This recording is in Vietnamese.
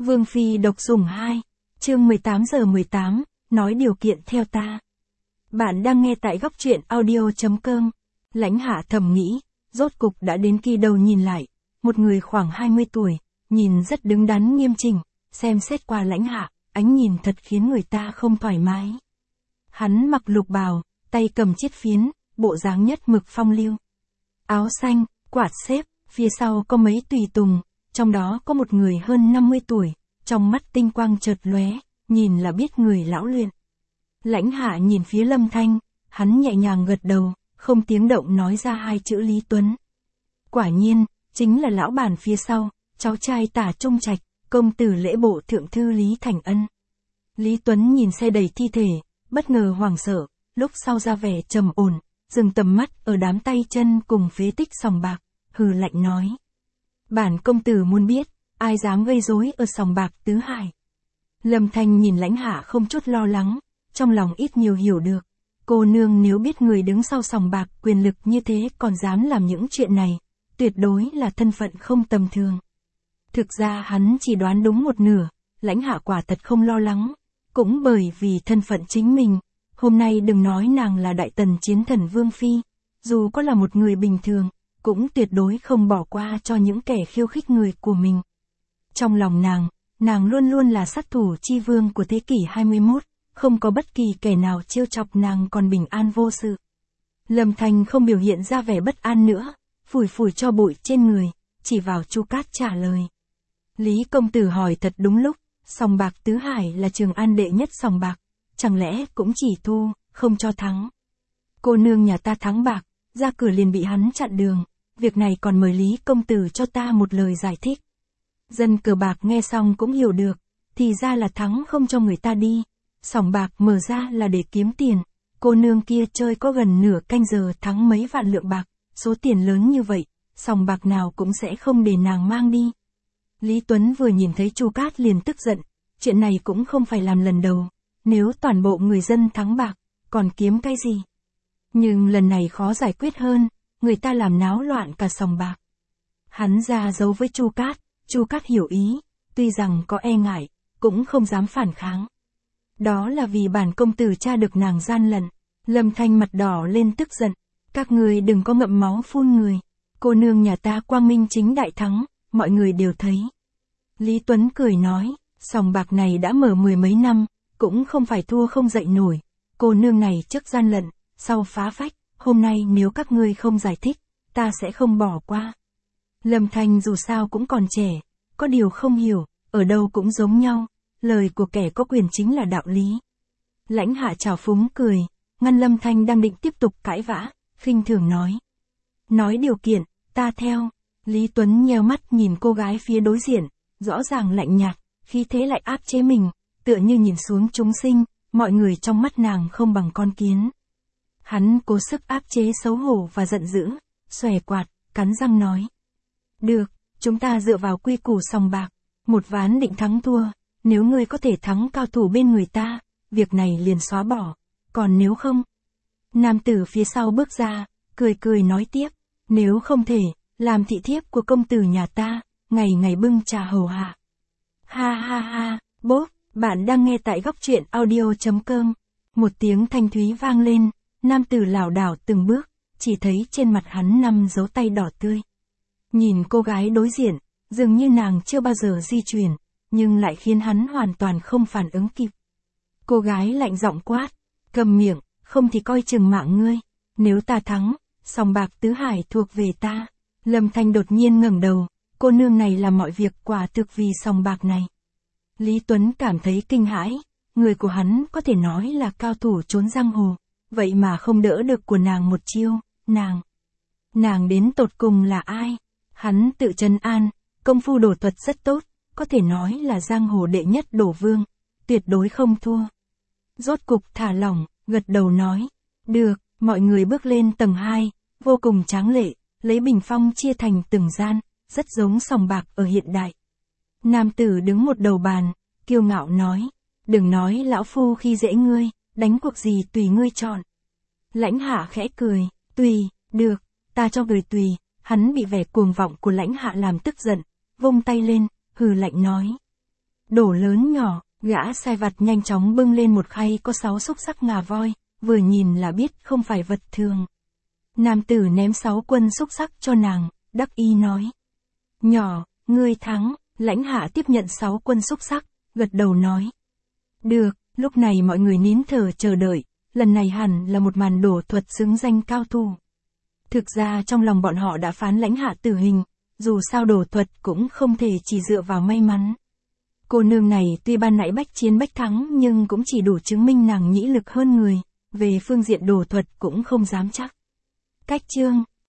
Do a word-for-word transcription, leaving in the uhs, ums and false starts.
Vương Phi độc sủng hai, chương mười tám giờ mười tám, nói điều kiện theo ta. Bạn đang nghe tại góc truyện audio.com. Lãnh Hạ thầm nghĩ, rốt cục đã đến kỳ đầu nhìn lại, một người khoảng hai mươi tuổi, nhìn rất đứng đắn nghiêm chỉnh, xem xét qua Lãnh Hạ, ánh nhìn thật khiến người ta không thoải mái. Hắn mặc lục bào, tay cầm chiếc phiến, bộ dáng nhất mực phong lưu. Áo xanh, quạt xếp, phía sau có mấy tùy tùng, trong đó có một người hơn năm mươi tuổi, trong mắt tinh quang chợt lóe, nhìn là biết người lão luyện. Lãnh Hạ nhìn phía Lâm Thanh, hắn nhẹ nhàng gật đầu, không tiếng động nói ra hai chữ Lý Tuấn. Quả nhiên, chính là lão bản phía sau, cháu trai Tả Trung Trạch, công tử lễ bộ thượng thư Lý Thành Ân. Lý Tuấn nhìn xe đầy thi thể, bất ngờ hoảng sợ, lúc sau ra vẻ trầm ổn, dừng tầm mắt ở đám tay chân cùng phế tích sòng bạc, hừ lạnh nói. Bản công tử muốn biết, ai dám gây rối ở sòng bạc Tứ Hải. Lâm Thanh nhìn Lãnh Hạ không chút lo lắng, trong lòng ít nhiều hiểu được. Cô nương nếu biết người đứng sau sòng bạc quyền lực như thế còn dám làm những chuyện này, tuyệt đối là thân phận không tầm thường. Thực ra hắn chỉ đoán đúng một nửa, Lãnh Hạ quả thật không lo lắng, cũng bởi vì thân phận chính mình. Hôm nay đừng nói nàng là đại tần chiến thần Vương Phi, dù có là một người bình thường, cũng tuyệt đối không bỏ qua cho những kẻ khiêu khích người của mình. Trong lòng nàng, nàng luôn luôn là sát thủ chi vương của thế kỷ hai mươi mốt, không có bất kỳ kẻ nào trêu chọc nàng còn bình an vô sự. Lâm Thanh không biểu hiện ra vẻ bất an nữa, phủi phủi cho bụi trên người, chỉ vào Chu Cát trả lời. Lý công tử hỏi thật đúng lúc, sòng bạc Tứ Hải là Trường An đệ nhất sòng bạc, chẳng lẽ cũng chỉ thu, không cho thắng. Cô nương nhà ta thắng bạc, ra cửa liền bị hắn chặn đường, việc này còn mời Lý công tử cho ta một lời giải thích. Dân cờ bạc nghe xong cũng hiểu được, thì ra là thắng không cho người ta đi, sòng bạc mở ra là để kiếm tiền, cô nương kia chơi có gần nửa canh giờ thắng mấy vạn lượng bạc, số tiền lớn như vậy, sòng bạc nào cũng sẽ không để nàng mang đi. Lý Tuấn vừa nhìn thấy Chu Cát liền tức giận, chuyện này cũng không phải làm lần đầu, nếu toàn bộ người dân thắng bạc, còn kiếm cái gì? Nhưng lần này khó giải quyết hơn, người ta làm náo loạn cả sòng bạc. Hắn ra dấu với Chu Cát, Chu Cát hiểu ý, tuy rằng có e ngại, cũng không dám phản kháng. Đó là vì bản công tử tra được nàng gian lận. Lâm Thanh mặt đỏ lên tức giận, các người đừng có ngậm máu phun người, cô nương nhà ta quang minh chính đại thắng, mọi người đều thấy. Lý Tuấn cười nói, sòng bạc này đã mở mười mấy năm, cũng không phải thua không dậy nổi, cô nương này trước gian lận, sau phá phách, hôm nay nếu các ngươi không giải thích, ta sẽ không bỏ qua. Lâm Thanh dù sao cũng còn trẻ, có điều không hiểu, ở đâu cũng giống nhau, lời của kẻ có quyền chính là đạo lý. Lãnh Hạ trào phúng cười, ngăn Lâm Thanh đang định tiếp tục cãi vã, khinh thường nói. Nói điều kiện, ta theo. Lý Tuấn nheo mắt nhìn cô gái phía đối diện, rõ ràng lạnh nhạt, khí thế lại áp chế mình, tựa như nhìn xuống chúng sinh, mọi người trong mắt nàng không bằng con kiến. Hắn cố sức áp chế xấu hổ và giận dữ, xòe quạt, cắn răng nói. Được, chúng ta dựa vào quy củ sòng bạc, một ván định thắng thua, nếu ngươi có thể thắng cao thủ bên người ta, việc này liền xóa bỏ, còn nếu không. Nam tử phía sau bước ra, cười cười nói tiếp, nếu không thể, làm thị thiếp của công tử nhà ta, ngày ngày bưng trà hầu hạ. Ha ha ha, bốp, bạn đang nghe tại góc truyện audio.com. Một tiếng thanh thúy vang lên, nam tử lảo đảo từng bước, chỉ thấy trên mặt hắn năm dấu tay đỏ tươi. Nhìn cô gái đối diện, dường như nàng chưa bao giờ di chuyển, nhưng lại khiến hắn hoàn toàn không phản ứng kịp. Cô gái lạnh giọng quát, cầm miệng, không thì coi chừng mạng ngươi, nếu ta thắng, sòng bạc Tứ Hải thuộc về ta. Lâm Thanh đột nhiên ngẩng đầu, cô nương này làm mọi việc quả thực vì sòng bạc này. Lý Tuấn cảm thấy kinh hãi, người của hắn có thể nói là cao thủ trốn giang hồ, vậy mà không đỡ được của nàng một chiêu, nàng. Nàng đến tột cùng là ai? Hắn tự trấn an, công phu đổ thuật rất tốt, có thể nói là giang hồ đệ nhất đổ vương, tuyệt đối không thua. Rốt cục thả lỏng, gật đầu nói, được, mọi người bước lên tầng hai, vô cùng tráng lệ, lấy bình phong chia thành từng gian, rất giống sòng bạc ở hiện đại. Nam tử đứng một đầu bàn, kiêu ngạo nói, đừng nói lão phu khi dễ ngươi, đánh cuộc gì tùy ngươi chọn. Lãnh Hạ khẽ cười, tùy, được, ta cho người tùy. Hắn bị vẻ cuồng vọng của Lãnh Hạ làm tức giận, vung tay lên, hừ lạnh nói. Đổ lớn nhỏ, gã sai vặt nhanh chóng bưng lên một khay có sáu xúc sắc ngà voi, vừa nhìn là biết không phải vật thường. Nam tử ném sáu quân xúc sắc cho nàng, đắc ý nói. Nhỏ, ngươi thắng, lãnh hạ tiếp nhận sáu quân xúc sắc, gật đầu nói. Được, lúc này mọi người nín thở chờ đợi, lần này hẳn là một màn đổ thuật xứng danh cao thủ. Thực ra trong lòng bọn họ đã phán lãnh hạ tử hình, dù sao đổ thuật cũng không thể chỉ dựa vào may mắn. Cô nương này tuy ban nãy bách chiến bách thắng nhưng cũng chỉ đủ chứng minh nàng nhĩ lực hơn người, về phương diện đổ thuật cũng không dám chắc. Cách chương